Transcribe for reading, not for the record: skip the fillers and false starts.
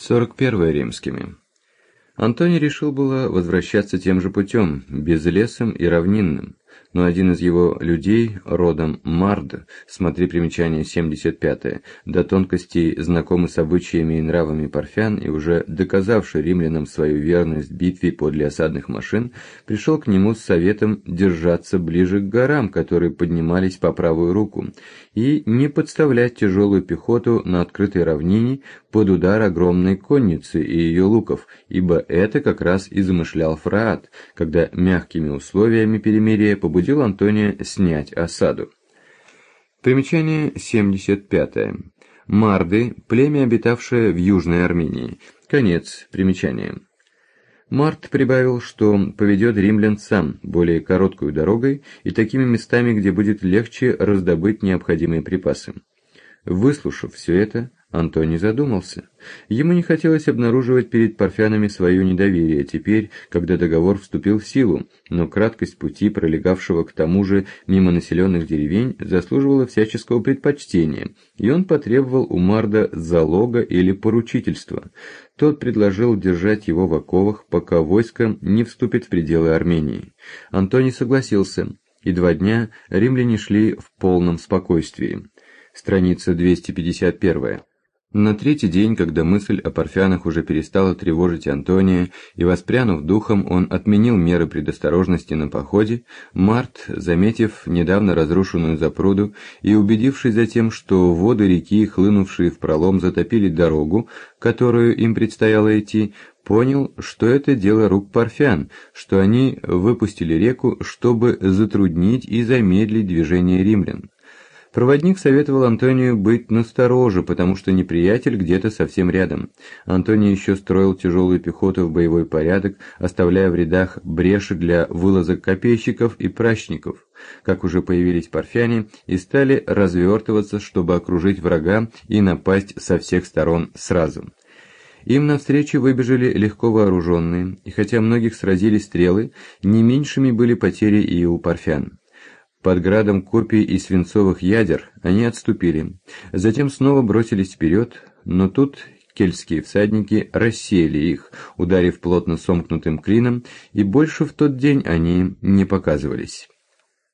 41 римскими. Антоний решил было возвращаться тем же путем, безлесым и равнинным, но один из его людей, родом Мард, смотри примечание 75, до тонкостей знакомый с обычаями и нравами парфян и уже доказавший римлянам свою верность в битве подле осадных машин, пришел к нему с советом держаться ближе к горам, которые поднимались по правую руку, и не подставлять тяжелую пехоту на открытой равнине под удар огромной конницы и ее луков, ибо это как раз и замышлял Фраат, когда мягкими условиями перемирия побудил Антония снять осаду. Примечание 75. Марды – племя, обитавшее в Южной Армении. Конец примечания. Март прибавил, что поведет римлян сам, более короткой дорогой и такими местами, где будет легче раздобыть необходимые припасы. Выслушав все это, Антоний задумался. Ему не хотелось обнаруживать перед парфянами свое недоверие теперь, когда договор вступил в силу, но краткость пути, пролегавшего к тому же мимо населенных деревень, заслуживала всяческого предпочтения, и он потребовал у Марда залога или поручительства. Тот предложил держать его в оковах, пока войско не вступит в пределы Армении. Антоний согласился, и 2 дня римляне шли в полном спокойствии. Страница 251. На 3-й день, когда мысль о парфянах уже перестала тревожить Антония, и воспрянув духом, он отменил меры предосторожности на походе, Март, заметив недавно разрушенную запруду и убедившись затем, что воды реки, хлынувшие в пролом, затопили дорогу, которую им предстояло идти, понял, что это дело рук парфян, что они выпустили реку, чтобы затруднить и замедлить движение римлян. Проводник советовал Антонию быть настороже, потому что неприятель где-то совсем рядом. Антоний еще строил тяжелую пехоту в боевой порядок, оставляя в рядах бреши для вылазок копейщиков и пращников, как уже появились парфяне, и стали развертываться, чтобы окружить врага и напасть со всех сторон сразу. Им навстречу выбежали легко вооруженные, и хотя многих сразили стрелы, не меньшими были потери и у парфян. Под градом копий и свинцовых ядер они отступили, затем снова бросились вперед, но тут кельтские всадники рассеяли их, ударив плотно сомкнутым клином, и больше в тот день они не показывались.